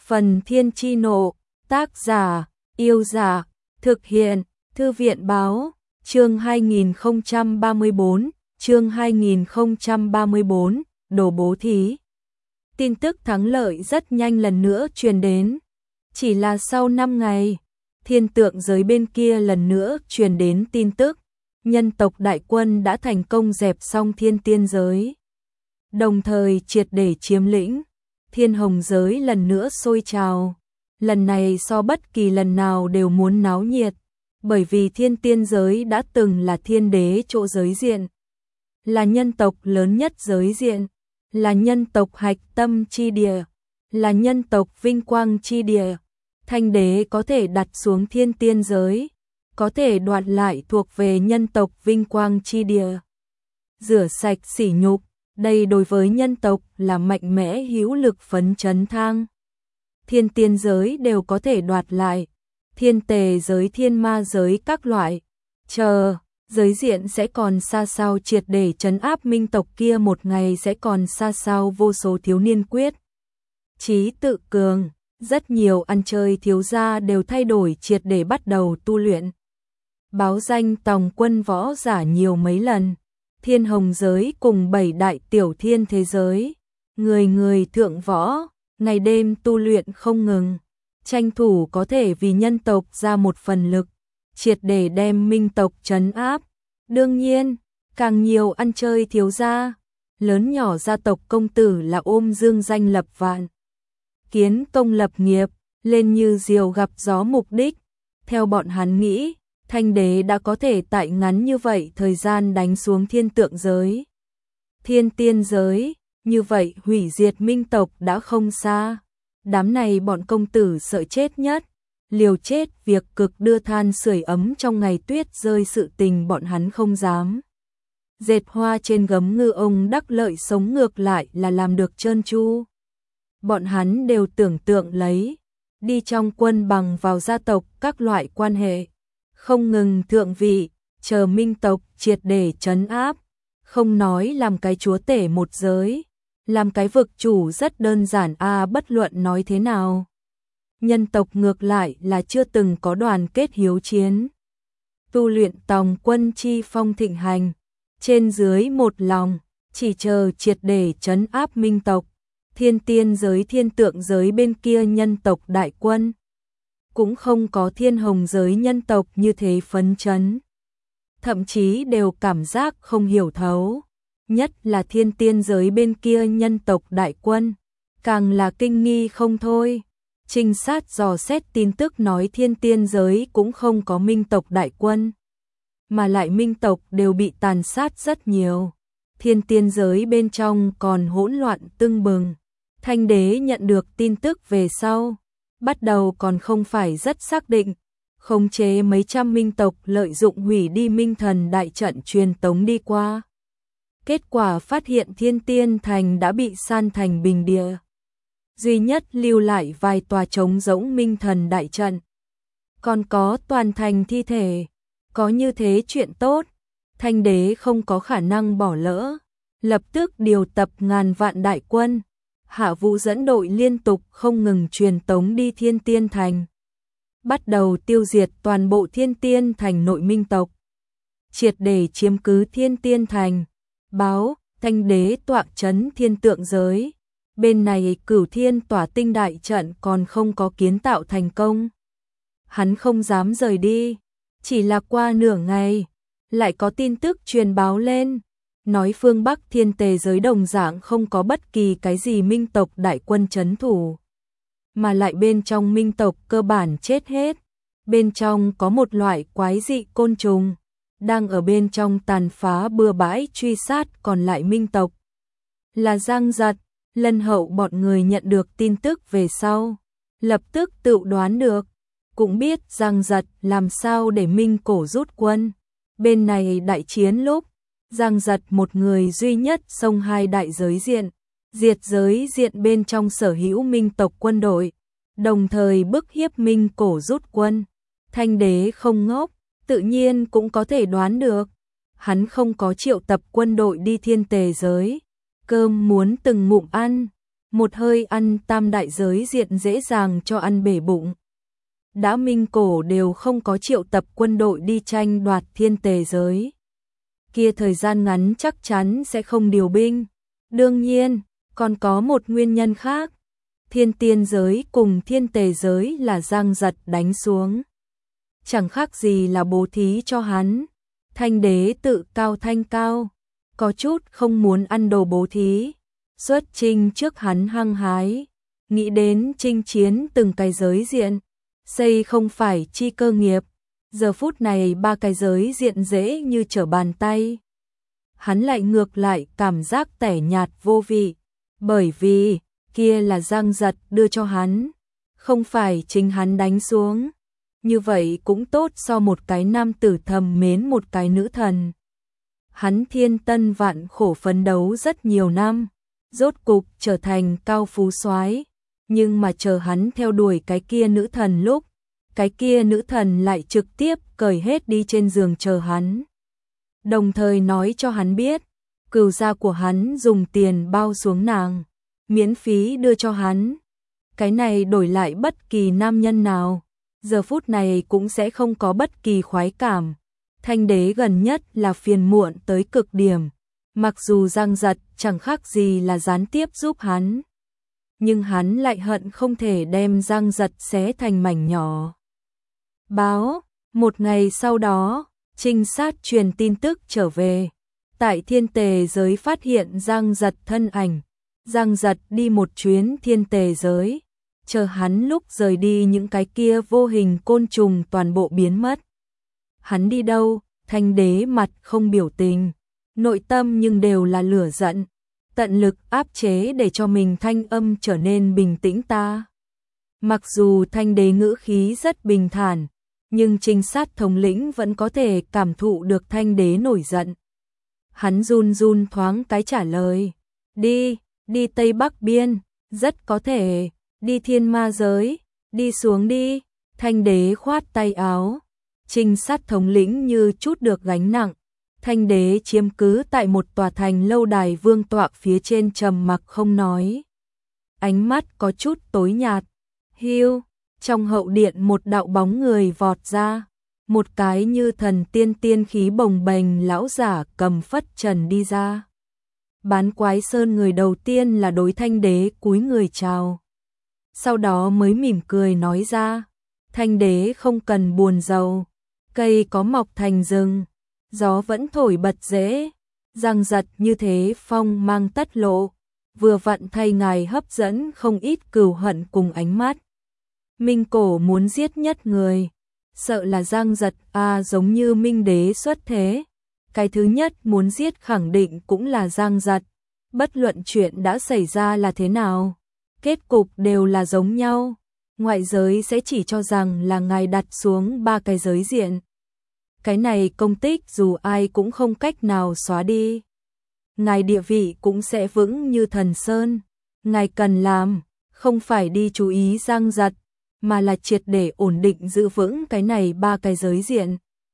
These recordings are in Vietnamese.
Phần Thiên Chi Nộ, tác giả, Yêu Giả, thực hiện, Thư viện Báo, chương 2034, đồ bố thí. Tin tức thắng lợi rất nhanh lần nữa truyền đến. Chỉ là sau 5 ngày, thiên tượng giới bên kia lần nữa truyền đến tin tức, nhân tộc đại quân đã thành công dẹp xong thiên tiên giới. Đồng thời triệt để chiếm lĩnh, thiên hồng giới lần nữa sôi trào. Lần này so bất kỳ lần nào đều muốn náo nhiệt, bởi vì thiên tiên giới đã từng là thiên đế chỗ giới diện, là nhân tộc lớn nhất giới diện, là nhân tộc hạch tâm chi địa, là nhân tộc vinh quang chi địa. Thanh đế có thể đặt xuống thiên tiên giới, có thể đoạt lại thuộc về nhân tộc vinh quang chi địa. Rửa sạch sỉ nhục, đây đối với nhân tộc là mạnh mẽ hữu lực phấn chấn thang. Thiên tiên giới đều có thể đoạt lại, thiên tề giới, thiên ma giới các loại. Chờ, giới diện sẽ còn xa sao triệt để trấn áp minh tộc kia, một ngày sẽ còn xa sao vô số thiếu niên quyết chí tự cường. Rất nhiều ăn chơi thiếu gia đều thay đổi triệt để bắt đầu tu luyện. Báo danh tòng quân võ giả nhiều mấy lần. Thiên hồng giới cùng 7 đại tiểu thiên thế giới, người người thượng võ, ngày đêm tu luyện không ngừng, tranh thủ có thể vì nhân tộc ra một phần lực, triệt để đem minh tộc trấn áp. Đương nhiên, càng nhiều ăn chơi thiếu gia, lớn nhỏ gia tộc công tử là ôm dương danh lập vạn, kiến công lập nghiệp, lên như diều gặp gió mục đích. Theo bọn hắn nghĩ, Thanh đế đã có thể tại ngắn như vậy thời gian đánh xuống thiên tượng giới, thiên tiên giới, như vậy hủy diệt minh tộc đã không xa. Đám này bọn công tử sợ chết nhất, liều chết việc cực đưa than sưởi ấm trong ngày tuyết rơi, sự tình bọn hắn không dám. Dệt hoa trên gấm ngư ông đắc lợi sống, ngược lại là làm được trơn tru. Bọn hắn đều tưởng tượng lấy, đi trong quân bằng vào gia tộc các loại quan hệ, không ngừng thượng vị, chờ minh tộc triệt để trấn áp. Không nói làm cái chúa tể một giới, làm cái vực chủ rất đơn giản bất luận nói thế nào, nhân tộc ngược lại là chưa từng có đoàn kết hiếu chiến. Tu luyện tòng quân chi phong thịnh hành, trên dưới một lòng, chỉ chờ triệt để trấn áp minh tộc. Thiên tiên giới, thiên tượng giới bên kia nhân tộc đại quân cũng không có thiên hồng giới nhân tộc như thế phấn chấn, thậm chí đều cảm giác không hiểu thấu. Nhất là thiên tiên giới bên kia nhân tộc đại quân, càng là kinh nghi không thôi. Trinh sát dò xét tin tức nói thiên tiên giới cũng không có minh tộc đại quân, mà lại minh tộc đều bị tàn sát rất nhiều. Thiên tiên giới bên trong còn hỗn loạn tưng bừng. Thanh đế nhận được tin tức về sau, bắt đầu còn không phải rất xác định, khống chế mấy trăm minh tộc lợi dụng hủy đi minh thần đại trận truyền tống đi qua. Kết quả phát hiện thiên tiên thành đã bị san thành bình địa, duy nhất lưu lại vài tòa trống rỗng minh thần đại trận, còn có toàn thành thi thể. Có như thế chuyện tốt, Thanh đế không có khả năng bỏ lỡ, lập tức điều tập ngàn vạn đại quân, hạ vũ dẫn đội liên tục không ngừng truyền tống đi thiên tiên thành, bắt đầu tiêu diệt toàn bộ thiên tiên thành nội minh tộc, triệt để chiếm cứ thiên tiên thành. Báo, Thanh đế tọa trấn thiên tượng giới, bên này Cửu Thiên Tỏa Tinh đại trận còn không có kiến tạo thành công, hắn không dám rời đi. Chỉ là qua nửa ngày, lại có tin tức truyền báo lên, nói phương Bắc thiên tề giới đồng dạng không có bất kỳ cái gì minh tộc đại quân trấn thủ, mà lại bên trong minh tộc cơ bản chết hết. Bên trong có một loại quái dị côn trùng, đang ở bên trong tàn phá bừa bãi truy sát còn lại minh tộc. Là Giang Giật. Lân Hậu bọn người nhận được tin tức về sau, lập tức tự đoán được, cũng biết Giang Giật làm sao để minh cổ rút quân. Bên này đại chiến lúc, Giang Giật một người duy nhất xông hai đại giới diện, diệt giới diện bên trong sở hữu minh tộc quân đội, đồng thời bức hiếp minh cổ rút quân. Thanh đế không ngốc, tự nhiên cũng có thể đoán được, hắn không có triệu tập quân đội đi thiên tề giới, cơm muốn từng ngụm ăn, một hơi ăn tam đại giới diện dễ dàng cho ăn bể bụng. Đã Minh Cổ đều không có triệu tập quân đội đi tranh đoạt thiên tề giới. Kia thời gian ngắn chắc chắn sẽ không điều binh. Đương nhiên, còn có một nguyên nhân khác. Thiên tiên giới cùng thiên tề giới là Giang Giật đánh xuống. Chẳng khác gì là bố thí cho hắn. Thanh đế tự cao thanh cao, có chút không muốn ăn đồ bố thí. Xuất chinh trước hắn hăng hái, nghĩ đến chinh chiến từng cái giới diện, xây không phải chi cơ nghiệp. Giờ phút này ba cái giới diện dễ như trở bàn tay. Hắn lại ngược lại cảm giác tẻ nhạt vô vị, bởi vì kia là Giang Giật đưa cho hắn, không phải chính hắn đánh xuống. Như vậy cũng tốt so một cái nam tử thầm mến một cái nữ thần. Hắn thiên tân vạn khổ phấn đấu rất nhiều năm, rốt cục trở thành cao phú soái, nhưng mà chờ hắn theo đuổi cái kia nữ thần lúc, cái kia nữ thần lại trực tiếp cởi hết đi trên giường chờ hắn. Đồng thời nói cho hắn biết, cửu gia của hắn dùng tiền bao xuống nàng, miễn phí đưa cho hắn. Cái này đổi lại bất kỳ nam nhân nào, giờ phút này cũng sẽ không có bất kỳ khoái cảm. Thanh đế gần nhất là phiền muộn tới cực điểm, mặc dù Giang Giật chẳng khác gì là gián tiếp giúp hắn, nhưng hắn lại hận không thể đem Giang Giật xé thành mảnh nhỏ. Báo, một ngày sau đó, trinh sát truyền tin tức trở về, tại thiên tề giới phát hiện Giang Giật thân ảnh. Giang Giật đi một chuyến thiên tề giới, chờ hắn lúc rời đi những cái kia vô hình côn trùng toàn bộ biến mất. Hắn đi đâu, thanh đế mặt không biểu tình, nội tâm nhưng đều là lửa giận, tận lực áp chế để cho mình thanh âm trở nên bình tĩnh ta. Mặc dù thanh đế ngữ khí rất bình thản, nhưng trinh sát thống lĩnh vẫn có thể cảm thụ được thanh đế nổi giận. Hắn run run thoáng cái trả lời, đi Tây Bắc Biên, rất có thể, đi thiên ma giới, đi xuống đi. Thanh đế khoát tay áo, trinh sát thống lĩnh như chút được gánh nặng. Thanh đế chiếm cứ tại một tòa thành lâu đài vương tọa phía trên trầm mặc không nói. Ánh mắt có chút tối nhạt. Hiu, trong hậu điện một đạo bóng người vọt ra, một cái như thần tiên tiên khí bồng bềnh lão giả cầm phất trần đi ra. Bán Quái Sơn người đầu tiên là đối thanh đế cúi người chào, sau đó mới mỉm cười nói ra, thanh đế không cần buồn rầu, cây có mọc thành rừng, gió vẫn thổi bật rễ, Giang Giật như thế phong mang tất lộ, vừa vặn thay ngài hấp dẫn không ít cừu hận cùng ánh mắt. Minh Cổ muốn giết nhất người, sợ là Giang Giật giống như Minh đế xuất thế. Cái thứ nhất muốn giết khẳng định cũng là Giang Giật, bất luận chuyện đã xảy ra là thế nào, kết cục đều là giống nhau, ngoại giới sẽ chỉ cho rằng là ngài đặt xuống ba cái giới diện. Cái này công tích dù ai cũng không cách nào xóa đi. Ngài địa vị cũng sẽ vững như thần sơn, ngài cần làm, không phải đi chú ý Giang Giật, mà là triệt để ổn định giữ vững cái này ba cái giới diện.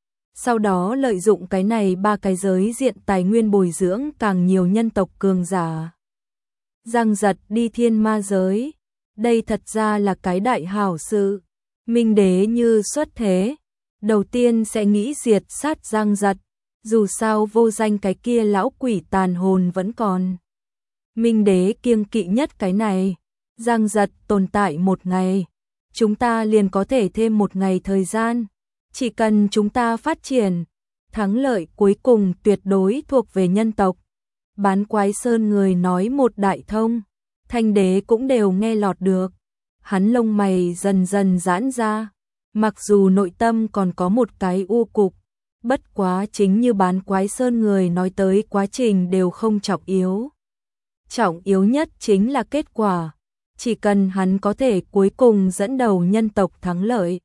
Sau đó lợi dụng cái này ba cái giới diện tài nguyên bồi dưỡng càng nhiều nhân tộc cường giả. Giang Giật đi thiên ma giới, đây thật ra là cái đại hảo sự. Minh đế như xuất thế, đầu tiên sẽ nghĩ diệt sát Giang Giật, dù sao vô danh cái kia lão quỷ tàn hồn vẫn còn. Minh đế kiêng kỵ nhất cái này, Giang Giật tồn tại một ngày, chúng ta liền có thể thêm một ngày thời gian. Chỉ cần chúng ta phát triển, thắng lợi cuối cùng tuyệt đối thuộc về nhân tộc. Bán Quái Sơn người nói một đại thông, thanh đế cũng đều nghe lọt được. Hắn lông mày dần dần giãn ra, mặc dù nội tâm còn có một cái u cục, bất quá chính như Bán Quái Sơn người nói tới quá trình đều không trọng yếu. Trọng yếu nhất chính là kết quả, chỉ cần hắn có thể cuối cùng dẫn đầu nhân tộc thắng lợi,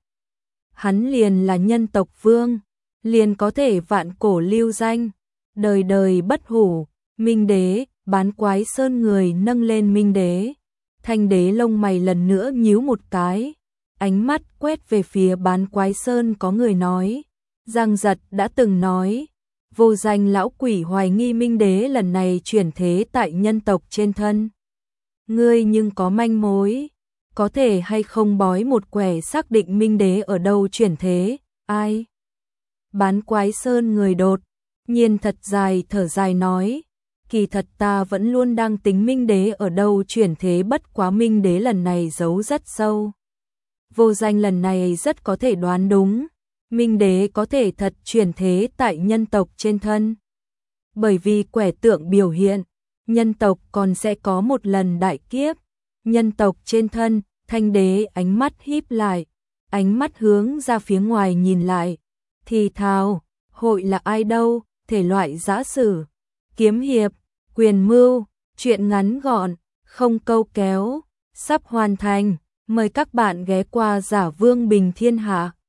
hắn liền là nhân tộc vương, liền có thể vạn cổ lưu danh, đời đời bất hủ. Minh đế, Bán Quái Sơn người nâng lên Minh đế, thanh đế lông mày lần nữa nhíu một cái, ánh mắt quét về phía Bán Quái Sơn. Có người nói, Giang Giật đã từng nói, vô danh lão quỷ hoài nghi Minh đế lần này chuyển thế tại nhân tộc trên thân. Ngươi nhưng có manh mối, có thể hay không bói một quẻ xác định Minh Đế ở đâu chuyển thế, ai? Bán Quái Sơn người đột nhiên thật dài thở dài nói, kỳ thật ta vẫn luôn đang tính Minh Đế ở đâu chuyển thế, bất quá Minh Đế lần này giấu rất sâu. Vô Danh lần này rất có thể đoán đúng, Minh Đế có thể thật chuyển thế tại nhân tộc trên thân. Bởi vì quẻ tượng biểu hiện, nhân tộc còn sẽ có một lần đại kiếp, nhân tộc trên thân. Thanh Đế ánh mắt híp lại, ánh mắt hướng ra phía ngoài nhìn lại, thì thào, hội là ai đâu, thể loại giã sử, kiếm hiệp, quyền mưu, truyện ngắn gọn, không câu kéo, sắp hoàn thành, mời các bạn ghé qua Giả Vương Bình Thiên Hạ.